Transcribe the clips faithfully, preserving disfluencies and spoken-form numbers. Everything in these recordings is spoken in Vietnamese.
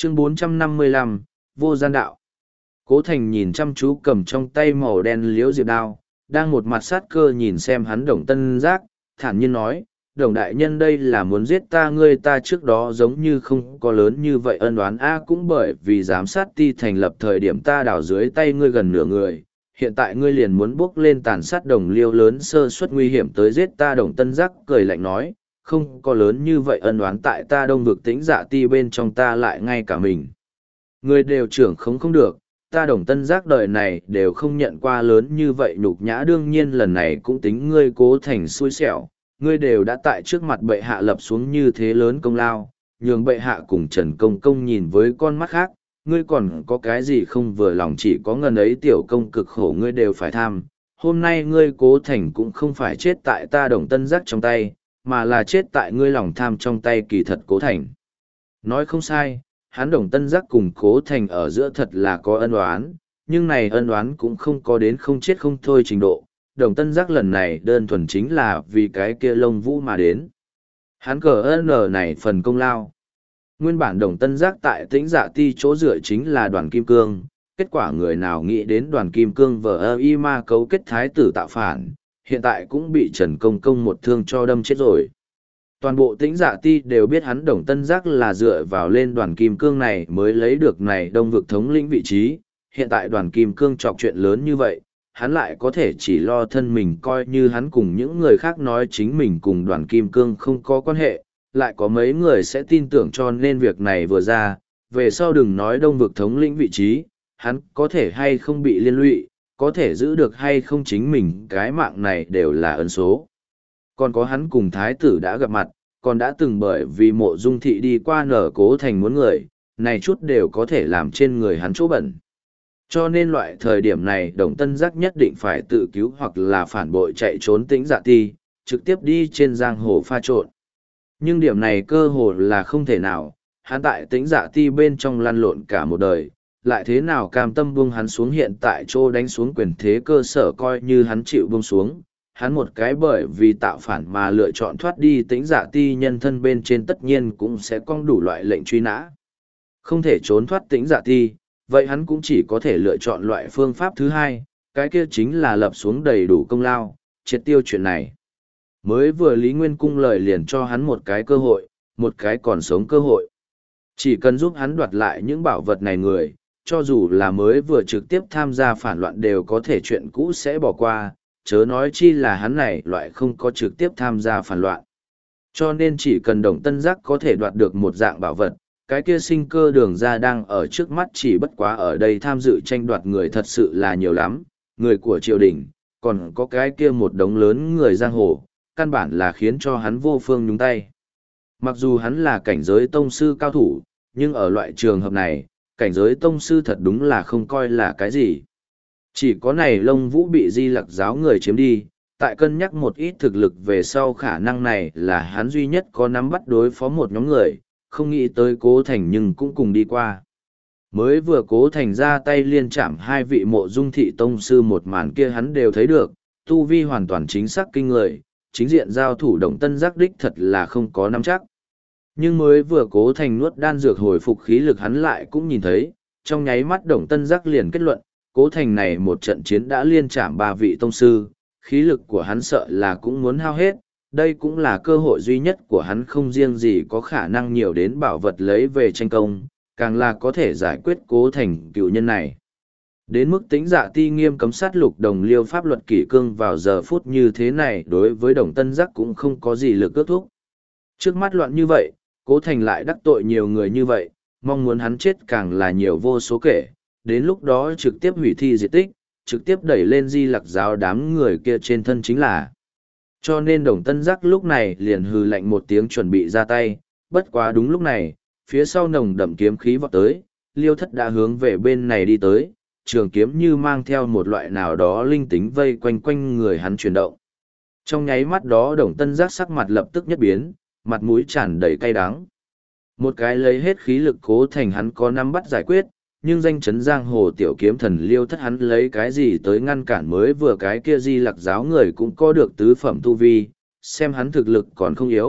Chương bốn trăm năm mươi lăm, Vô Gian Đạo. Cố Thành nhìn chăm chú cầm trong tay màu đen liễu diệp đao, đang một mặt sát cơ nhìn xem hắn Đồng Tân Giác, thản nhiên nói, Đồng đại nhân đây là muốn giết ta ngươi ta trước đó giống như không có lớn như vậy ân oán a cũng bởi vì giám sát ti thành lập thời điểm ta đào dưới tay ngươi gần nửa người, hiện tại ngươi liền muốn bước lên tàn sát Đồng Liêu lớn sơ suất nguy hiểm tới giết ta. Đồng Tân Giác cười lạnh nói, không có lớn như vậy ân oán tại ta Đông Vực Tĩnh Dạ ti bên trong ta lại ngay cả mình người đều trưởng không không được, ta Đồng Tân Giác đời này đều không nhận qua lớn như vậy nhục nhã, đương nhiên lần này cũng tính ngươi Cố Thành xui xẻo, ngươi đều đã tại trước mặt bệ hạ lập xuống như thế lớn công lao, nhường bệ hạ cùng Trần Công Công nhìn với con mắt khác, ngươi còn có cái gì không vừa lòng, chỉ có ngần ấy tiểu công cực khổ ngươi đều phải tham. Hôm nay ngươi Cố Thành cũng không phải chết tại ta Đồng Tân Giác trong tay, mà là chết tại ngươi lòng tham trong tay. Kỳ thật Cố Thành nói không sai, hắn Đồng Tân Giác cùng Cố Thành ở giữa thật là có ân oán, nhưng này ân oán cũng không có đến không chết không thôi trình độ. Đồng Tân Giác lần này đơn thuần chính là vì cái kia lông vũ mà đến. Hắn cờ ơn này phần công lao. Nguyên bản Đồng Tân Giác tại Tĩnh Dạ ti chỗ dựa chính là Đoàn Kim Cương, kết quả người nào nghĩ đến Đoàn Kim Cương vờ ơ y ma cấu kết thái tử tạo phản, hiện tại cũng bị Trần Công Công một thương cho đâm chết rồi. Toàn bộ Tĩnh Dạ ti đều biết hắn Đồng Tân Giác là dựa vào lên Đoàn Kim Cương này mới lấy được này Đông Vực thống lĩnh vị trí, hiện tại Đoàn Kim Cương chọc chuyện lớn như vậy, hắn lại có thể chỉ lo thân mình, coi như hắn cùng những người khác nói chính mình cùng Đoàn Kim Cương không có quan hệ, lại có mấy người sẽ tin tưởng, cho nên việc này vừa ra, về sau đừng nói Đông Vực thống lĩnh vị trí, hắn có thể hay không bị liên lụy, có thể giữ được hay không chính mình cái mạng này đều là ấn số. Còn có hắn cùng thái tử đã gặp mặt, còn đã từng bởi vì Mộ Dung thị đi qua nở Cố Thành muốn người, này chút đều có thể làm trên người hắn chỗ bẩn. Cho nên loại thời điểm này Đồng Tân Giác nhất định phải tự cứu hoặc là phản bội chạy trốn Tĩnh Dạ ti, trực tiếp đi trên giang hồ pha trộn. Nhưng điểm này cơ hồ là không thể nào, hắn tại Tĩnh Dạ ti bên trong lăn lộn cả một đời, lại thế nào cam tâm buông hắn xuống, hiện tại chỗ đánh xuống quyền thế cơ sở coi như hắn chịu buông xuống. Hắn một cái bởi vì tạo phản mà lựa chọn thoát đi Tĩnh Dạ ti nhân thân bên trên tất nhiên cũng sẽ cong đủ loại lệnh truy nã. Không thể trốn thoát Tĩnh Dạ ti, vậy hắn cũng chỉ có thể lựa chọn loại phương pháp thứ hai, cái kia chính là lập xuống đầy đủ công lao, triệt tiêu chuyện này. Mới vừa Lý Nguyên Cung lời liền cho hắn một cái cơ hội, một cái còn sống cơ hội. Chỉ cần giúp hắn đoạt lại những bảo vật này người, cho dù là mới vừa trực tiếp tham gia phản loạn đều có thể chuyện cũ sẽ bỏ qua, chớ nói chi là hắn này loại không có trực tiếp tham gia phản loạn. Cho nên chỉ cần Đồng Tân Giác có thể đoạt được một dạng bảo vật, cái kia sinh cơ đường ra đang ở trước mắt, chỉ bất quá ở đây tham dự tranh đoạt người thật sự là nhiều lắm, người của triều đình, còn có cái kia một đống lớn người giang hồ, căn bản là khiến cho hắn vô phương nhúng tay. Mặc dù hắn là cảnh giới tông sư cao thủ, nhưng ở loại trường hợp này, cảnh giới tông sư thật đúng là không coi là cái gì. Chỉ có này Lông Vũ bị Di Lặc giáo người chiếm đi, tại cân nhắc một ít thực lực về sau khả năng này là hắn duy nhất có nắm bắt đối phó một nhóm người, không nghĩ tới Cố Thành nhưng cũng cùng đi qua. Mới vừa Cố Thành ra tay liên chạm hai vị Mộ Dung thị tông sư, một màn kia hắn đều thấy được, tu vi hoàn toàn chính xác kinh người, chính diện giao thủ Đồng Tân Giác đích thật là không có nắm chắc. Nhưng mới vừa Cố Thành nuốt đan dược hồi phục khí lực hắn lại cũng nhìn thấy, trong nháy mắt Đồng Tân Giác liền kết luận, Cố Thành này một trận chiến đã liên chạm ba vị tông sư, khí lực của hắn sợ là cũng muốn hao hết, đây cũng là cơ hội duy nhất của hắn, không riêng gì có khả năng nhiều đến bảo vật lấy về tranh công, càng là có thể giải quyết Cố Thành cựu nhân này. Đến mức Tĩnh Dạ ti nghiêm cấm sát lục Đồng Liêu pháp luật kỷ cương vào giờ phút như thế này đối với Đồng Tân Giác cũng không có gì lực ước thúc. Trước mắt loạn như vậy, Cố Thành lại đắc tội nhiều người như vậy, mong muốn hắn chết càng là nhiều vô số kể, đến lúc đó trực tiếp hủy thi diệt tích, trực tiếp đẩy lên Di Lặc giáo đám người kia trên thân chính là. Cho nên Đồng Tân Giác lúc này liền hừ lạnh một tiếng chuẩn bị ra tay, bất quá đúng lúc này, phía sau nồng đậm kiếm khí vọt tới, Liêu Thất đã hướng về bên này đi tới, trường kiếm như mang theo một loại nào đó linh tính vây quanh quanh người hắn chuyển động. Trong nháy mắt đó Đồng Tân Giác sắc mặt lập tức nhất biến, mặt mũi tràn đầy cay đắng. Một cái lấy hết khí lực Cố Thành hắn có nắm bắt giải quyết, nhưng danh chấn giang hồ tiểu kiếm thần Liêu Thất hắn lấy cái gì tới ngăn cản, mới vừa cái kia Di Lặc giáo người cũng có được tứ phẩm tu vi, xem hắn thực lực còn không yếu,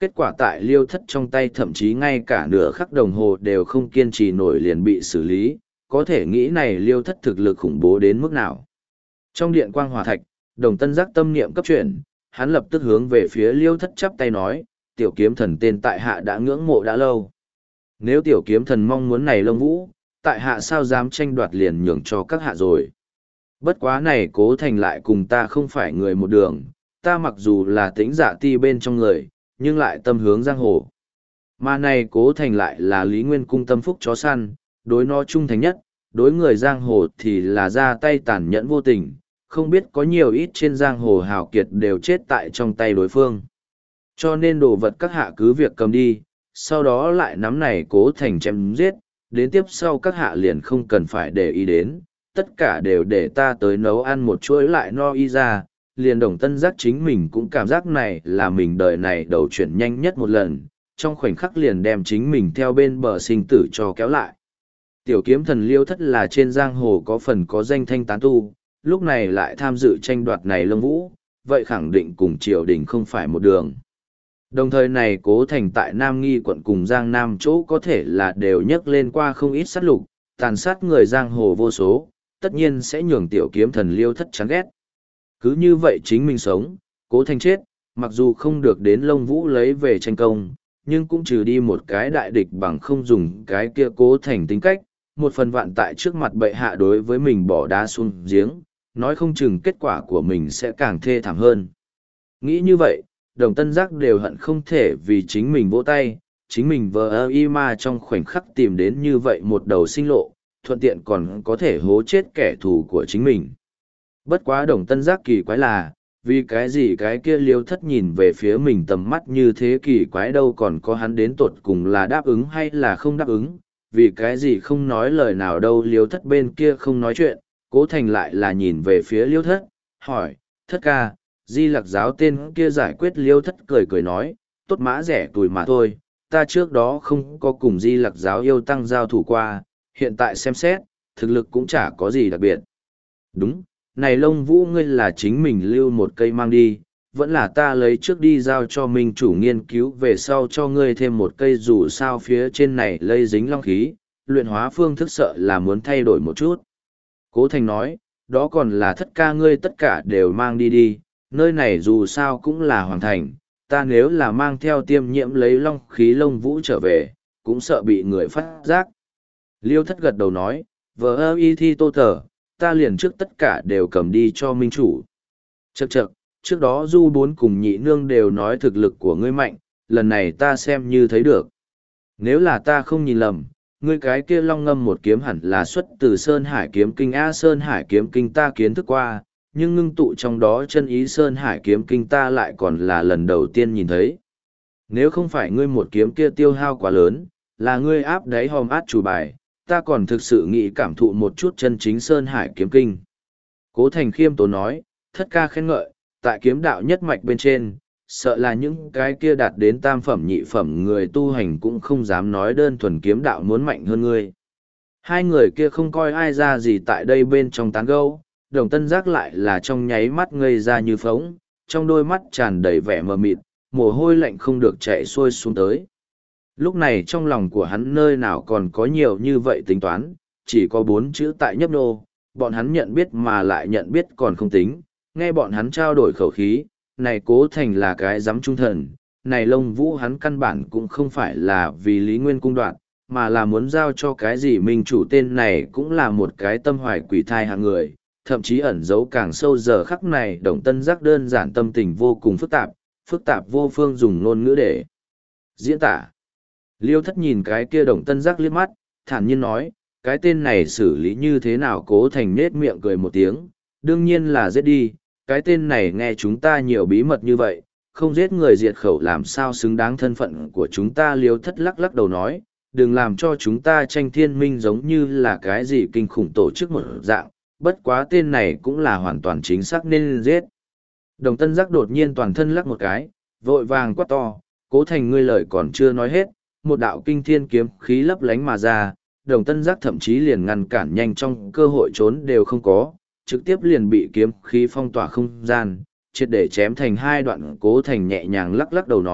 Kết quả tại liêu thất trong tay thậm chí ngay cả nửa khắc đồng hồ đều không kiên trì nổi liền bị xử lý, có thể nghĩ này liêu thất thực lực khủng bố đến mức nào. Trong điện quang hòa thạch, Đồng Tân Giác tâm niệm cấp chuyển, hắn lập tức hướng về phía liêu thất chắp tay nói, tiểu kiếm thần tên tại hạ đã ngưỡng mộ đã lâu. Nếu tiểu kiếm thần mong muốn này lông vũ, tại hạ sao dám tranh đoạt liền nhường cho các hạ rồi. Bất quá này Cố Thành lại cùng ta không phải người một đường, ta mặc dù là tĩnh dạ ti bên trong người, nhưng lại tâm hướng giang hồ. Mà này Cố Thành lại là Lý Nguyên cung tâm phúc chó săn, đối nó trung thành nhất, đối người giang hồ thì là ra tay tàn nhẫn vô tình, không biết có nhiều ít trên giang hồ hào kiệt đều chết tại trong tay đối phương. Cho nên đồ vật các hạ cứ việc cầm đi, sau đó lại nắm này Cố Thành chém giết, đến tiếp sau các hạ liền không cần phải để ý đến, tất cả đều để ta tới nấu ăn một chuỗi lại no y ra. Liền Đồng Tân Giác chính mình cũng cảm giác này là mình đời này đầu chuyển nhanh nhất một lần, trong khoảnh khắc liền đem chính mình theo bên bờ sinh tử cho kéo lại. Tiểu kiếm thần liêu thất là trên giang hồ có phần có danh thanh tán tu, lúc này lại tham dự tranh đoạt này lông vũ, vậy khẳng định cùng triều đình không phải một đường. Đồng thời này Cố Thành tại Nam Nghi quận cùng Giang Nam chỗ có thể là đều nhắc lên qua không ít sát lục, tàn sát người giang hồ vô số, tất nhiên sẽ nhường tiểu kiếm thần liêu thất chán ghét. Cứ như vậy chính mình sống, Cố Thành chết, mặc dù không được đến lông vũ lấy về tranh công, nhưng cũng trừ đi một cái đại địch bằng không dùng cái kia Cố Thành tính cách, một phần vạn tại trước mặt bệ hạ đối với mình bỏ đá xuống giếng, nói không chừng kết quả của mình sẽ càng thê thảm hơn. Nghĩ như vậy, Đồng Tân Giác đều hận không thể vì chính mình vỗ tay, chính mình vờ ơ y ma trong khoảnh khắc tìm đến như vậy một đầu sinh lộ, thuận tiện còn có thể hố chết kẻ thù của chính mình. Bất quá Đồng Tân Giác kỳ quái là, vì cái gì cái kia liêu thất nhìn về phía mình tầm mắt như thế kỳ quái đâu còn có hắn đến tột cùng là đáp ứng hay là không đáp ứng, vì cái gì không nói lời nào đâu liêu thất bên kia không nói chuyện, Cố Thành lại là nhìn về phía liêu thất, hỏi, thất ca, Di Lặc giáo tên kia giải quyết liêu thất cười cười nói, tốt mã rẻ tuổi mà thôi, ta trước đó không có cùng Di Lặc giáo yêu tăng giao thủ qua, hiện tại xem xét, thực lực cũng chả có gì đặc biệt. Đúng, này lông vũ ngươi là chính mình lưu một cây mang đi, vẫn là ta lấy trước đi giao cho minh chủ nghiên cứu về sau cho ngươi thêm một cây dù sao phía trên này lây dính long khí, luyện hóa phương thức sợ là muốn thay đổi một chút. Cố Thành nói, đó còn là thất ca ngươi tất cả đều mang đi đi, nơi này dù sao cũng là hoàng thành, ta nếu là mang theo tiêm nhiễm lấy long khí lông vũ trở về, cũng sợ bị người phát giác. Liêu thất gật đầu nói, vờ ơ y thi tô tờ, ta liền trước tất cả đều cầm đi cho minh chủ. Chậc chậc, trước đó du bốn cùng nhị nương đều nói thực lực của ngươi mạnh, lần này ta xem như thấy được. Nếu là ta không nhìn lầm, ngươi cái kia long ngâm một kiếm hẳn là xuất từ Sơn Hải kiếm kinh A Sơn Hải kiếm kinh ta kiến thức qua, nhưng ngưng tụ trong đó chân ý Sơn Hải kiếm kinh ta lại còn là lần đầu tiên nhìn thấy. Nếu không phải ngươi một kiếm kia tiêu hao quá lớn, là ngươi áp đáy hòm át chủ bài, ta còn thực sự nghĩ cảm thụ một chút chân chính Sơn Hải kiếm kinh. Cố Thành khiêm tốn nói, thất ca khen ngợi, tại kiếm đạo nhất mạch bên trên, sợ là những cái kia đạt đến tam phẩm nhị phẩm người tu hành cũng không dám nói đơn thuần kiếm đạo muốn mạnh hơn ngươi. Hai người kia không coi ai ra gì tại đây bên trong tán gẫu, Đồng Tân Giác lại là trong nháy mắt ngây ra như phóng, trong đôi mắt tràn đầy vẻ mờ mịt, mồ hôi lạnh không được chạy xuôi xuống tới. Lúc này trong lòng của hắn nơi nào còn có nhiều như vậy tính toán, chỉ có bốn chữ tại nhấp nô, bọn hắn nhận biết mà lại nhận biết còn không tính, nghe bọn hắn trao đổi khẩu khí, này Cố Thành là cái giám trung thần, này Lông Vũ hắn căn bản cũng không phải là vì Lý Nguyên cung đoạn, mà là muốn giao cho cái gì minh chủ tên này cũng là một cái tâm hoài quỷ thai hạng người, thậm chí ẩn giấu càng sâu giờ khắc này Đồng Tân Giác đơn giản tâm tình vô cùng phức tạp, phức tạp vô phương dùng ngôn ngữ để diễn tả. Liêu thất nhìn cái kia Đồng Tân Giác liếc mắt, thản nhiên nói, cái tên này xử lý như thế nào Cố Thành nết miệng cười một tiếng, đương nhiên là giết đi, cái tên này nghe chúng ta nhiều bí mật như vậy, không giết người diệt khẩu làm sao xứng đáng thân phận của chúng ta. Liêu thất lắc lắc đầu nói, đừng làm cho chúng ta tranh thiên minh giống như là cái gì kinh khủng tổ chức một dạng, bất quá tên này cũng là hoàn toàn chính xác nên giết. Đồng Tân Giác đột nhiên toàn thân lắc một cái, vội vàng quát to, Cố Thành ngươi lời còn chưa nói hết, một đạo kinh thiên kiếm khí lấp lánh mà ra, Đồng Tân Giác thậm chí liền ngăn cản nhanh trong cơ hội trốn đều không có, trực tiếp liền bị kiếm khí phong tỏa không gian, triệt để chém thành hai đoạn. Cố Thành nhẹ nhàng lắc lắc đầu nói,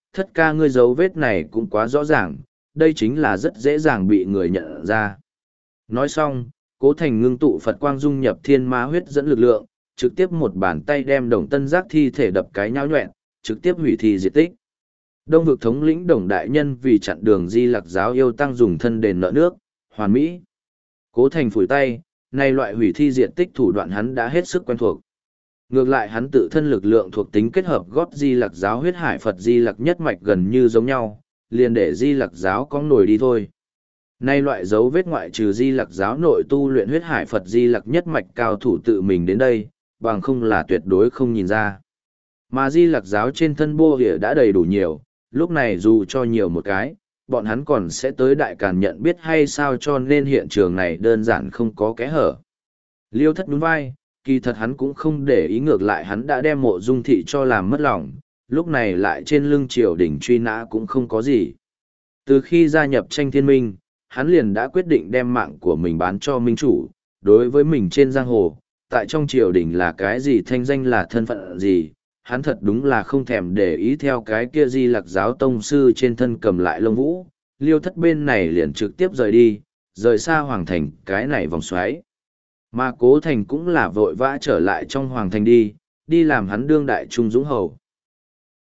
thất ca ngươi dấu vết này cũng quá rõ ràng, đây chính là rất dễ dàng bị người nhận ra. Nói xong, Cố Thành ngưng tụ Phật quang dung nhập thiên ma huyết dẫn lực lượng, trực tiếp một bàn tay đem Đồng Tân Giác thi thể đập cái nhão nhoẹn, trực tiếp hủy thi diệt tích. Đông vực thống lĩnh Đồng đại nhân vì chặn đường Di Lặc giáo yêu tăng dùng thân đền nợ nước, hoàn mỹ. Cố Thành phủi tay, nay loại hủy thi diệt tích thủ đoạn hắn đã hết sức quen thuộc. Ngược lại hắn tự thân lực lượng thuộc tính kết hợp gót Di Lặc giáo huyết hải Phật Di Lặc nhất mạch gần như giống nhau, liền để Di Lặc giáo có nổi đi thôi. Nay loại dấu vết ngoại trừ Di Lặc giáo nội tu luyện huyết hải Phật Di Lặc nhất mạch cao thủ tự mình đến đây, bằng không là tuyệt đối không nhìn ra. Mà Di Lặc giáo trên thân bô hỉa đã đầy đủ nhiều, lúc này dù cho nhiều một cái, bọn hắn còn sẽ tới đại càn nhận biết hay sao, cho nên hiện trường này đơn giản không có kẽ hở. Liêu thất nhún vai, kỳ thật hắn cũng không để ý, ngược lại hắn đã đem Mộ Dung thị cho làm mất lòng, lúc này lại trên lưng triều đình truy nã cũng không có gì. Từ khi gia nhập tranh thiên minh, hắn liền đã quyết định đem mạng của mình bán cho minh chủ, đối với mình trên giang hồ, tại trong triều đình là cái gì, thanh danh là thân phận gì, hắn thật đúng là không thèm để ý. Theo cái kia Di Lặc giáo tông sư trên thân cầm lại lông vũ, Liêu thất bên này liền trực tiếp rời đi, rời xa hoàng thành cái này vòng xoáy. Mà Cố Thành cũng là vội vã trở lại trong hoàng thành đi, đi làm hắn đương đại trung dũng hầu.